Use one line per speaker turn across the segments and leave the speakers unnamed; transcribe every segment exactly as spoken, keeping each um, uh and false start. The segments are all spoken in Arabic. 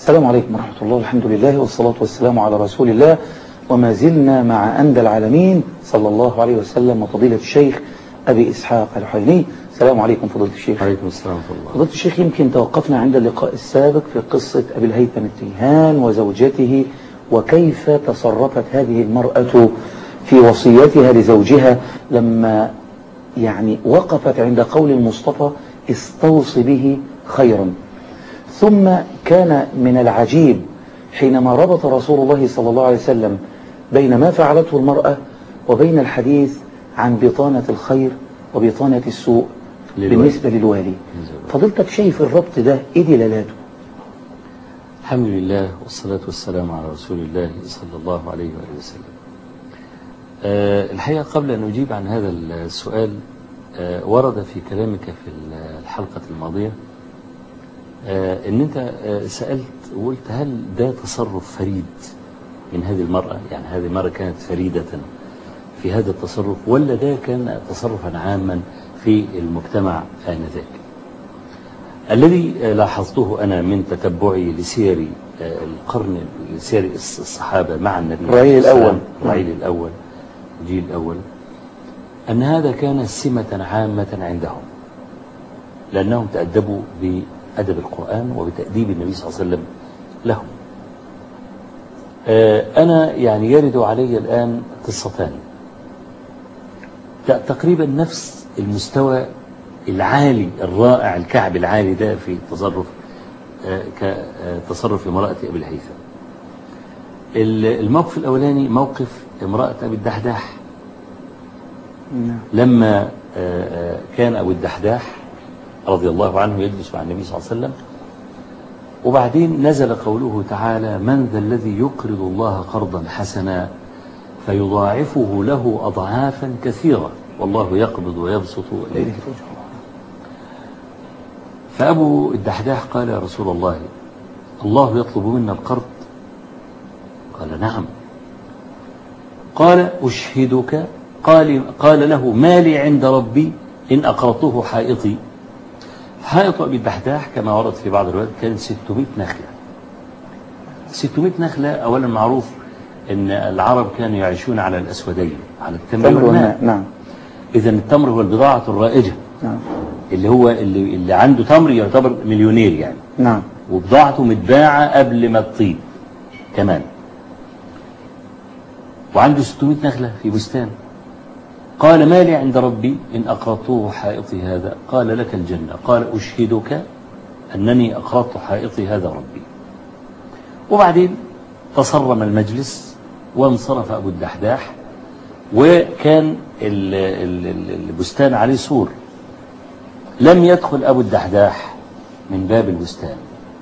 السلام عليكم ورحمة الله، الحمد لله والصلاة والسلام على رسول الله، وما زلنا مع أندى العالمين صلى الله عليه وسلم وفضيلة الشيخ أبي إسحاق الحويني. السلام عليكم فضيلة الشيخ.
عليكم السلام ورحمة الله.
فضيلة الشيخ، يمكن توقفنا عند اللقاء السابق في قصة أبي الهيثم التيهان وزوجته، وكيف تصرفت هذه المرأة في وصيتها لزوجها لما يعني وقفت عند قول المصطفى استوصي به خيرا. ثم كان من العجيب حينما ربط رسول الله صلى الله عليه وسلم بين ما فعلته المرأة وبين الحديث عن بطانة الخير وبطانة السوء للوالي. بالنسبة للوالي، فضلتك شايف الربط ده ايه دلالاته؟
الحمد لله والصلاة والسلام على رسول الله صلى الله عليه وآله وسلم. أه الحقيقة قبل أن أجيب عن هذا السؤال، أه ورد في كلامك في الحلقة الماضية أه أن أنت أه سألت وقلت هل ده تصرف فريد من هذه المرأة، يعني هذه المرأة كانت فريدة في هذا التصرف، ولا ده كان تصرفا عاما في المجتمع آنذاك؟ الذي لاحظته أنا من تتبعي لسير القرن، لسير الصحابة مع النبي
الرعيل الأول
الرعيل الأول الجيل الأول، أن هذا كان سمة عامة عندهم، لأنهم تأدبوا بأدب القرآن وبتأديب النبي صلى الله عليه وسلم لهم. أنا يعني يرد علي الآن قصتان تقريبا نفس المستوى العالي الرائع الكعب العالي ده في تصرف كتصرف امرأة أبي الهيثم. الموقف الأولاني موقف امرأة أبي الدحداح لما كان أبو الدحداح رضي الله عنه يجلس مع النبي صلى الله عليه وسلم، وبعدين نزل قوله تعالى: من ذا الذي يقرض الله قرضا حسنا فيضاعفه له أضعافا كثيرة والله يقبض ويبسط إليه. فأبو الدحداح قال: يا رسول الله، الله يطلب منا القرض؟ قال: نعم. قال: أشهدك. قال, قال له: ما لي عند ربي إن أقرضته حائطي. حائط أبي الدحداح كما ورد في بعض الروايات كان ستمائة نخلة. ستمائة نخلة. أولا معروف أن العرب كانوا يعيشون على الأسودين، على التمر والماء.
نعم.
إذن التمر هو البضاعة الرائجة. نعم. اللي هو اللي, اللي عنده تمر يعتبر مليونير يعني.
نعم.
وبضاعته متباعة قبل ما تطيب كمان. وعنده ستمائة نخلة في بستان. قال: ما لي عند ربي إن أقرضته حائطي هذا؟ قال: لك الجنة. قال: أشهدك أنني أقرضت حائطي هذا ربي. وبعدين تصرم المجلس وانصرف أبو الدحداح، وكان البستان عليه سور. لم يدخل أبو الدحداح من باب البستان،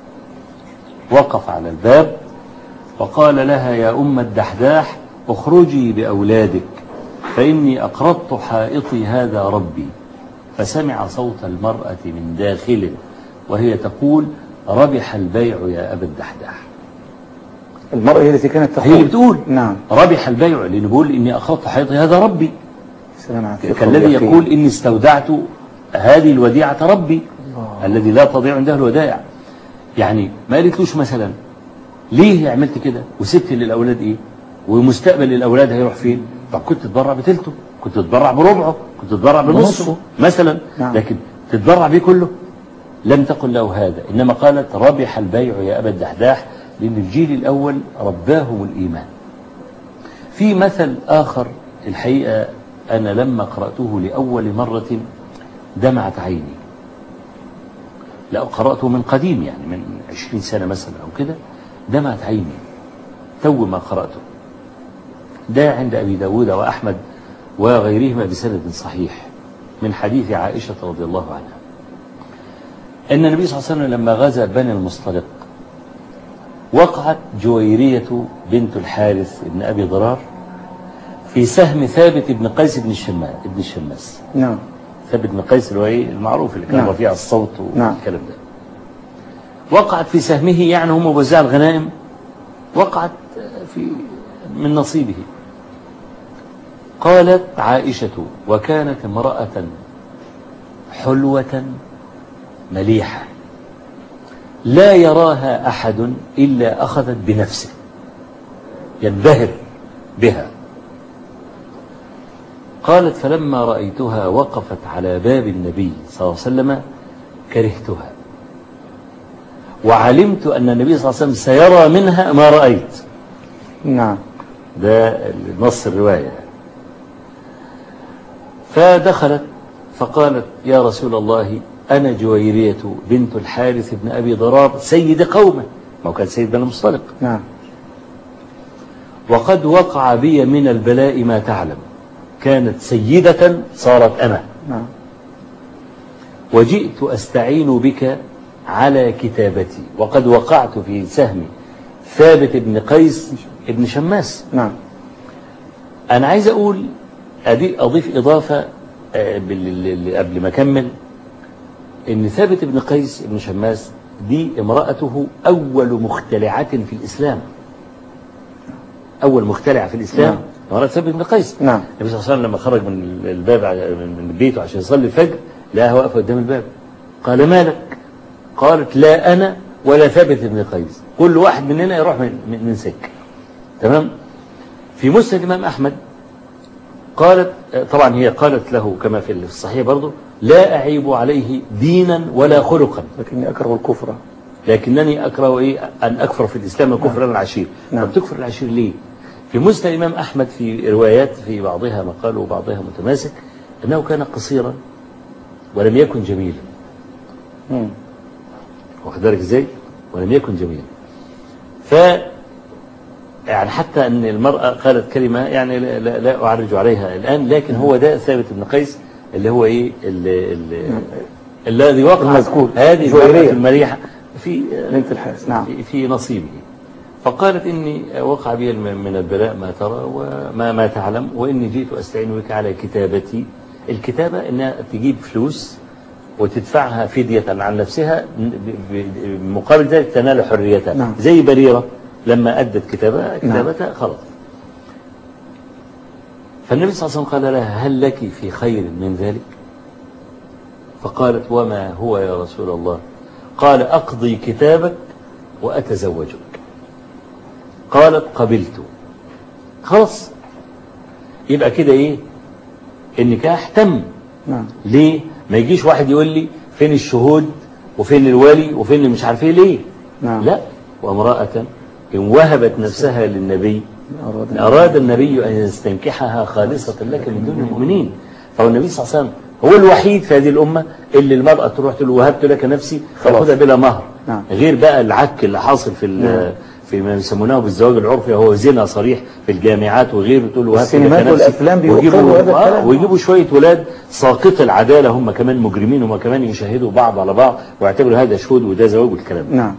وقف على الباب وقال لها: يا أم الدحداح، اخرجي بأولادك فإني أقرضت حائطي هذا ربي. فسمع صوت المرأة من داخل وهي تقول: ربح البيع يا أبا الدحداح.
المرأة هي التي كانت تقول،
هي اللي بتقول
نعم
ربح البيع، لأنه بيقول إني أقرضت حائطي هذا ربي، كالذي يقول إني استودعت هذه الوديعة ربي الله. الذي لا تضيع عنده الودائع. يعني ما قالتلوش مثلا ليه عملت كده وسبت للأولاد إيه، ومستقبل الأولاد هيروح فين؟ طب كنت تتبرع بتلته، كنت تتبرع بربعه، كنت تتبرع بنصه مثلا. نعم. لكن تتبرع بيه كله؟ لم تقل له هذا، إنما قالت: ربح البيع يا أبا الدحداح، لأن الجيل الأول رباهم الإيمان. في مثل آخر الحقيقة أنا لما قرأته لأول مرة دمعت عيني. لا قرأته من قديم، يعني من عشرين سنة مثلا أو كده، دمعت عيني تو ما قرأته. ده عند أبي داود وأحمد وغيرهما بسند صحيح من حديث عائشة رضي الله عنها أن النبي صلى الله عليه وسلم لما غزا بني المصطلق وقعت جويرية بنت الحارث بن أبي ضرار في سهم ثابت بن قيس بن الشماس ابن الشماس.
نعم.
ثابت بن قيس المعروف اللي كان رفيع الصوت والكلام ده. وقعت في سهمه، يعني هم وزع الغنائم، وقعت في من نصيبه. قالت عائشة: وكانت امرأة حلوة مليحة لا يراها أحد إلا أخذت بنفسه، ينبهر بها. قالت فلما رأيتها وقفت على باب النبي صلى الله عليه وسلم كرهتها، وعلمت أن النبي صلى الله عليه وسلم سيرى منها ما رأيت.
نعم،
ده نص الرواية. فدخلت فقالت يا رسول الله أنا جويرية بنت الحارث بن أبي ضرار سيد قومه، ما هو كان سيد بن المصطلق.
نعم.
وقد وقع بي من البلاء ما تعلم، كانت سيدة صارت أمة.
نعم.
وجئت أستعين بك على كتابتي، وقد وقعت في سهم ثابت بن قيس ابن شماس.
نعم.
أنا عايز أقول أضيف إضافة قبل ما أكمل، إن ثابت بن قيس ابن شماس دي امرأته أول مختلعة في الإسلام، أول مختلعة في الإسلام. نعم. امرأة ثابت بن قيس.
نعم.
النبي صلى الله عليه وسلم لما خرج من الباب من بيته عشان يصلي الفجر لقاها واقفة قدام الباب، قال ما لك؟ قالت لا أنا ولا ثابت بن قيس، كل واحد مننا يروح من, من سكة. تمام. في مسند الإمام أحمد قالت، طبعا هي قالت له كما في الصحيح برضو لا أعيب عليه دينا ولا خلقا،
لكني أكره الكفر،
لكنني أكره إيه؟ أن أكفر في الإسلام الكفر نعم. العشير. نعم. طب تكفر العشير ليه؟ في مسند الإمام أحمد في روايات في بعضها مقال وبعضها متماسك أنه كان قصيرا ولم يكن جميلا.
امم
واخد بالك ازاي؟ ولم يكن جميلا. ف يعني حتى أن المرأة قالت كلمة يعني لا, لا, لا أعرج عليها الآن، لكن هو ده ثابت بن قيس اللي هو إيه الذي وقع هذه جويرية المريحة في
بنت الحارث. نعم.
في, في نصيبه. فقالت إني وقع بي من البلاء ما ترى وما ما تعلم، وإني جئت أستعين بك على كتابتي. الكتابة إنها تجيب فلوس وتدفعها فدية عن نفسها، مقابل ذلك تنال حريتها.
نعم.
زي بريرة لما أدت كتابها كتابتها. نعم. خلاص. فالنبي صلى الله عليه وسلم قال لها هل لك في خير من ذلك؟ فقالت وما هو يا رسول الله؟ قال أقضي كتابك وأتزوجك. قالت قبلت. خلاص، يبقى كده إيه؟ النكاح تم.
نعم. ليه؟
ما يجيش واحد يقول لي فين الشهود وفين الولي وفين مش عارف ايه ليه.
نعم.
لا، وامرأة إن وهبت نفسها للنبي أراد النبي أن يستنكحها خالصة لك من دون المؤمنين. فهو النبي صلى الله عليه وسلم هو الوحيد في هذه الأمة اللي المرأة تروح تقول وهبت لك نفسي فأخذها بلا مهر.
نعم.
غير بقى العك اللي حاصل في نعم. في ما يسمونه بالزواج العرفي، هو زنا صريح في الجامعات وغيره، تقول وهبت لك نفسي.
والأفلام بيقولوا هذا الكلام،
ويجيبوا شوية ولاد ساقط العدالة، هم كمان مجرمين، هم كمان يشاهدوا بعض على بعض ويعتبروا هذا شهود وده زواج والكلام.
نعم.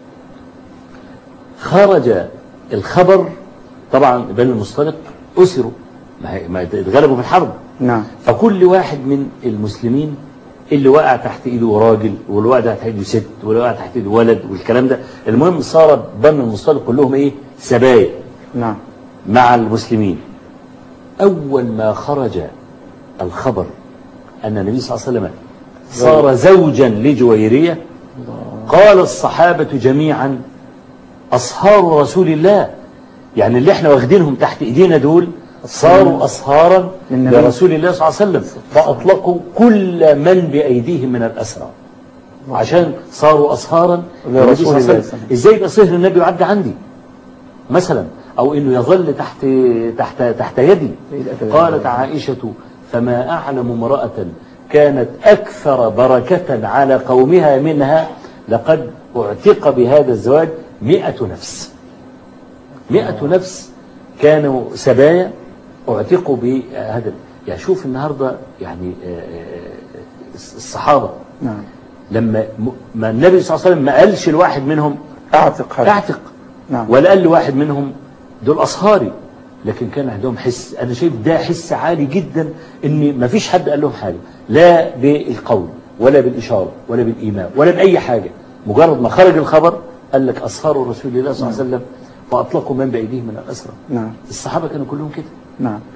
خرج الخبر طبعا بني المصطلق أسروا، ما اتغلبوا في الحرب.
نعم.
فكل واحد من المسلمين اللي وقع تحت ايده راجل واللي وقع تحت ايده ست واللي وقع تحت ايده ولد والكلام ده، المهم صار بني المصطلق كلهم ايه؟ سبايا.
نعم.
مع المسلمين. أول ما خرج الخبر أن النبي صلى الله عليه وسلم صار زوجا لجويرية، قال الصحابة جميعا أصهار رسول الله، يعني اللي احنا واخدينهم تحت ايدينا دول صاروا أصهارا لرسول الله صلى الله عليه وسلم، فأطلقوا كل من بأيديهم من الأسرى عشان صاروا أصهارا لرسول الله صلى الله عليه وسلم. إزاي يبقى صهر النبي يعدي عندي مثلا، أو إنه يظل تحت تحت تحت يدي؟ قالت عائشة فما أعلم امرأة كانت أكثر بركة على قومها منها، لقد اعتق بهذا الزواج مئة نفس. مئة نفس كانوا سبايا اعتقوا بهذا. يعني شوف النهاردة يعني الصحابة.
نعم.
لما ما النبي صلى الله عليه وسلم ما قالش الواحد منهم
اعتق
اعتق. نعم. ولا قال لواحد منهم دول أصهاري، لكن كان عندهم حس. أنا شايف ده حس عالي جدا، إن ما فيش حد قال لهم حاجة، لا بالقول ولا بالإشارة ولا بالإيمان ولا بأي حاجة. مجرد ما خرج الخبر قال لك أصهار رسول الله صلى الله عليه وسلم وأطلقوا من بأيديهم من الأسرى.
نعم.
الصحابة كانوا كلهم كده.
نعم.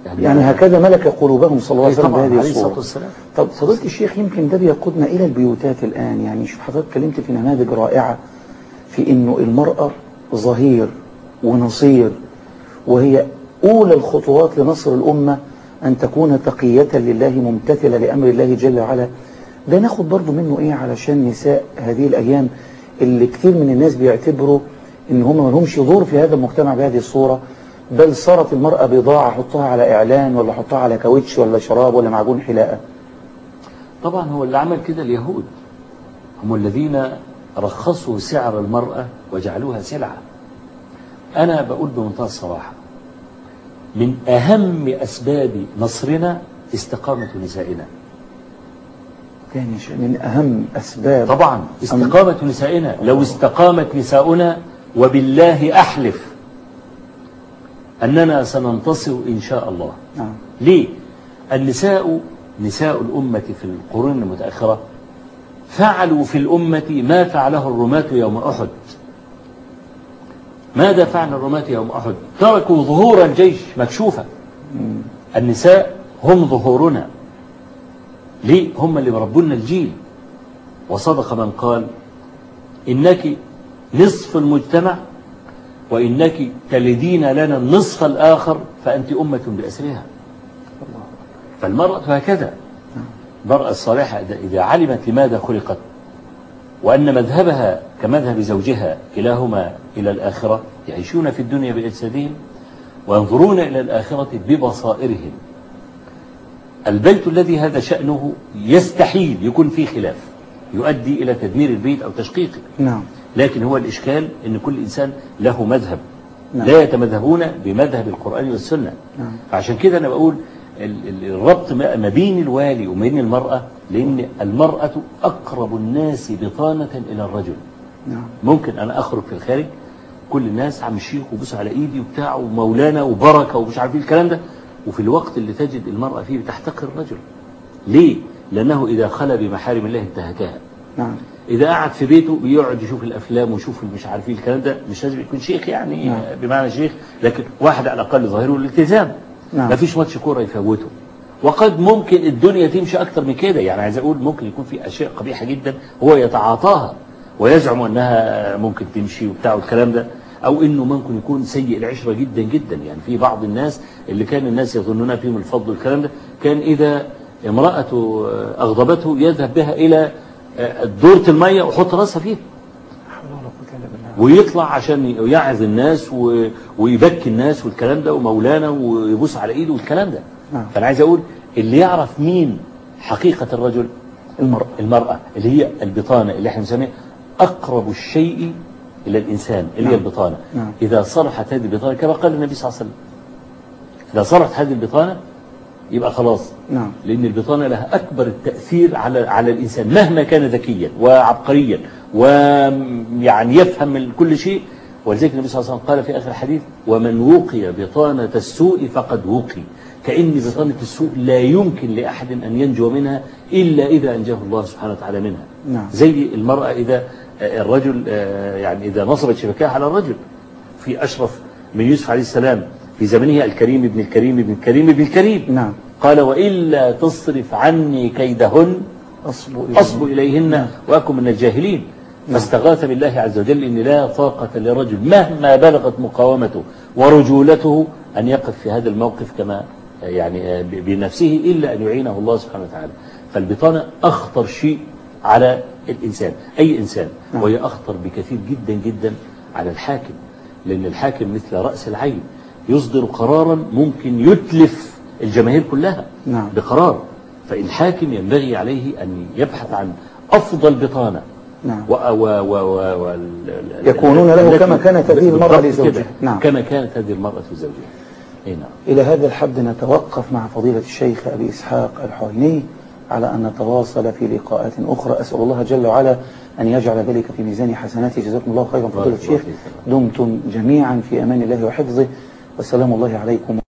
يعني, يعني هكذا ملك قلوبهم صلى الله عليه وسلم بهذه الصورة.
والسلام.
طب فضيلة الشيخ، يمكن ده بيقودنا إلى البيوتات الآن. يعني شوف حضرتك اتكلمت في نماذج رائعة في إنه المرأة ظهير ونصير، وهي أولى الخطوات لنصر الأمة أن تكون تقية لله ممتثلة لأمر الله جل وعلا. ده ناخد برضو منه إيه علشان نساء هذه الأيام اللي كتير من الناس بيعتبروا إن هم ما لهمش دور في هذا المجتمع بهذه الصورة، بل صارت المرأة بضاعة، حطها على إعلان ولا حطها على كاوتش ولا شراب ولا معجون حلاقة.
طبعا هو اللي عمل كده اليهود، هم الذين رخصوا سعر المرأة وجعلوها سلعة. أنا بقول بمنتهى الصراحة، من أهم أسباب نصرنا استقامة نسائنا.
يعني من أهم أسباب
طبعا استقامة أم... نسائنا. لو استقامت نساؤنا وبالله أحلف أننا سننتصر إن شاء الله.
نعم.
ليه؟ النساء نساء الأمة في القرون المتأخرة فعلوا في الأمة ما فعله الرماة يوم أحد. ماذا فعل الرماة يوم أحد؟ تركوا ظهور الجيش مكشوفة. النساء هم ظهورنا. ليه؟ هم اللي مربونا الجيل. وصدق من قال إنك نصف المجتمع وإنك تلدين لنا النصف الآخر فأنت أمة بأسرها. فالمرأة هكذا. المرأة الصالحة إذا علمت لماذا خلقت وأن مذهبها كمذهب زوجها كلاهما إلى الآخرة، يعيشون في الدنيا بأجسادهم وينظرون إلى الآخرة ببصائرهم. البيت الذي هذا شأنه يستحيل يكون فيه خلاف يؤدي إلى تدمير البيت أو تشقيقه.
نعم.
لكن هو الإشكال أن كل إنسان له مذهب.
نعم.
لا يتمذهبون بمذهب القرآن والسنة.
نعم.
فعشان كده أنا بقول الربط ما بين الوالي وما بين المرأة، لأن المرأة أقرب الناس بطانة إلى الرجل.
نعم.
ممكن أنا أخرج في الخارج كل الناس عم الشيخ وبص على إيدي وبتاع ومولانا وبركة ومش عارف الكلام ده، وفي الوقت اللي تجد المرأة فيه بتحتقر الرجل. ليه؟ لأنه إذا خلى بمحارم الله انتهكها.
نعم.
إذا قعد في بيته بيقعد يشوف الأفلام ويشوف مش عارف ايه الكلام ده. مش لازم يكون شيخ يعني. نعم. بمعنى شيخ، لكن واحد على الأقل ظاهره الالتزام. نعم. ما فيش ماتش كورة يفوته. وقد ممكن الدنيا تمشي أكتر من كده. يعني عايز أقول ممكن يكون في أشياء قبيحة جدا هو يتعاطاها ويزعم أنها ممكن تمشي وبتاع والكلام ده، أو إنه ممكن يكون سيء العشرة جدا جدا. يعني في بعض الناس اللي كان الناس يظنون فيهم الفضل والكلام ده، كان إذا امرأته أغضبته يذهب بها إلى دورة المية وحط راسها فيها ويطلع عشان يعظ الناس ويبكي الناس والكلام ده ومولانا ويبوس على ايده والكلام ده. نعم. فانا عايز اقول اللي يعرف مين حقيقة الرجل المرأة. المرأة اللي هي البطانة اللي احنا بنسميها اقرب الشيء الى الانسان اللي هي. نعم. البطانة. نعم. اذا صلحت هذه البطانة كما قال النبي صلى الله عليه وسلم، اذا صلحت هذه البطانة يبقى خلاص. نعم. لأن البطانة لها أكبر التأثير على على الإنسان مهما كان ذكيا وعبقريا ويعني يفهم من كل شيء. ولذلك النبي صلى الله عليه وسلم قال في آخر الحديث: ومن وقي بطانة السوء فقد وقي. كأن بطانة السوء لا يمكن لأحد أن ينجو منها إلا إذا أنجاه الله سبحانه وتعالى منها. نعم. زي المرأة إذا الرجل يعني إذا نصبت شبكاها على الرجل. في أشرف من يوسف عليه السلام في زمنه الكريم ابن الكريم ابن الكريم ابن الكريم. نعم. قال: وإلا تصرف عني كيدهن أصب إليهن. نعم. وأكن من الجاهلين. نعم. فاستغاث بالله عز وجل إن لا طاقة لرجل مهما بلغت مقاومته ورجولته أن يقف في هذا الموقف كما يعني بنفسه إلا أن يعينه الله سبحانه وتعالى. فالبطانة أخطر شيء على الإنسان، أي إنسان. نعم. وهي أخطر بكثير جدا جدا على الحاكم، لأن الحاكم مثل رأس العين يصدر قرارا ممكن يتلف الجماهير كلها. نعم. بقرار. فالحاكم ينبغي عليه أن يبحث عن أفضل بطانة. نعم. و و و و و
يكونون له كما كانت هذه المرأة لزوجها.
نعم. كما كانت هذه المرأة لزوجها. نعم.
إلى هذا الحد نتوقف مع فضيلة الشيخ أبي إسحاق الحويني على أن نتواصل في لقاءات أخرى. أسأل الله جل وعلا أن يجعل ذلك في ميزان حسناته. جزاكم الله خيرا فضيلة الشيخ. دمتم جميعا في أمان الله وحفظه، والسلام الله عليكم.